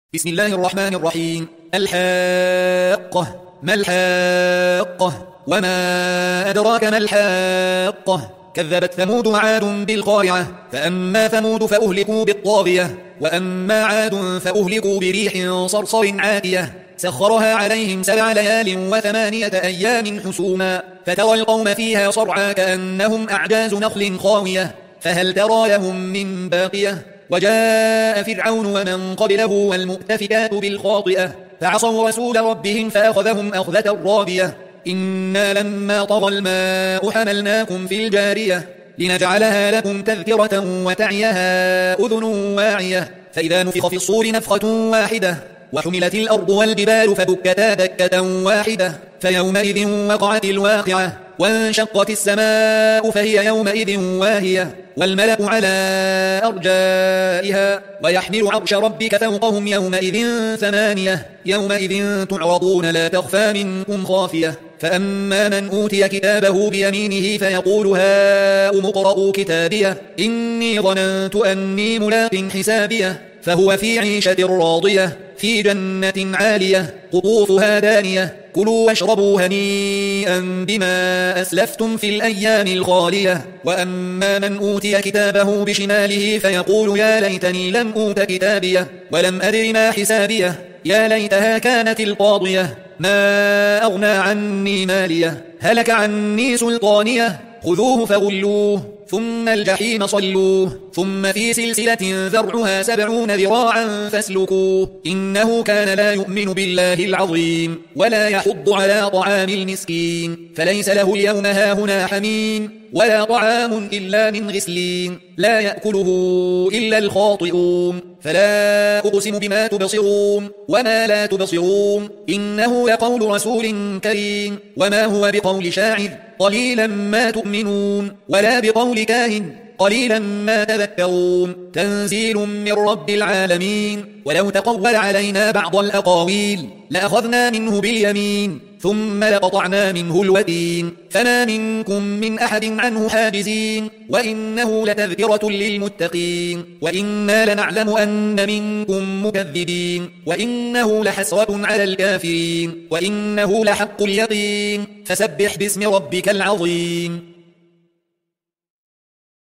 بسم الله الرحمن الرحيم. الحاقة. ما الحاقة؟ وما أدراك ما الحاقة؟ كذبت ثمود وعاد بالقارعة، فأما ثمود فأهلكوا بالطاغية، وأما عاد فأهلكوا بريح صرصر عاتية سخرها عليهم 7 ليال و8 أيام حسوما، فترى القوم فيها صرعى كأنهم أعجاز نخل خاوية، فهل ترى لهم من باقية؟ وجاء فرعون ومن قبله والمؤتفكات بالخاطئة، فعصوا رسول ربهم فأخذهم أخذة رابية. إنا لما طغى الماء حملناكم في الجارية لنجعلها لكم تذكرة وتعيها أذن واعية، فإذا نفخ في الصور نفخة واحدة وحملت الأرض والجبال فدكتا دكة واحدة، فيومئذ وقعت الواقعة، وانشقت السماء فهي يومئذ واهية، والملك على أرجائها، ويحمل عرش ربك فوقهم يومئذ 8 يومئذ تعرضون لا تخفى منكم خافية. فأما من أوتي كتابه بيمينه فيقول هاؤم اقرءوا كتابيه إني ظننت أني ملاق حسابيه، فهو في عيشة راضية في جنة عالية قطوفها دانية، كلوا واشربوا هنيئا بما أسلفتم في الأيام الخالية. وأما من أوتي كتابه بشماله فيقول يا ليتني لم أوت كتابيه ولم أدر ما حسابيه، يا ليتها كانت القاضية ما أغنى عني ماليه، هلك عني سلطانيه، خذوه فغلوه ثم الجحيم صلوه، ثم في سلسلة ذرعها 70 ذراعا فاسلكوه، إنه كان لا يؤمن بالله العظيم ولا يحض على طعام المسكين، فليس له اليوم هاهنا حميم ولا طعام إلا من غسلين لا يأكله إلا الخاطئون. فلا أقسم بما تبصرون وما لا تبصرون إنه لقول رسول كريم، وما هو بقول شاعر قليلا ما تؤمنون، ولا بقول كاهن قليلا ما تذكرون، تنزيل من رب العالمين. ولو تقول علينا بعض الأقاويل لأخذنا منه باليمين ثم لقطعنا منه الوتين، فما منكم من أحد عنه حاجزين، وإنه لتذكرة للمتقين، وإنا لنعلم أن منكم مكذبين، وإنه لحسرة على الكافرين، وإنه لحق اليقين، فسبح باسم ربك العظيم.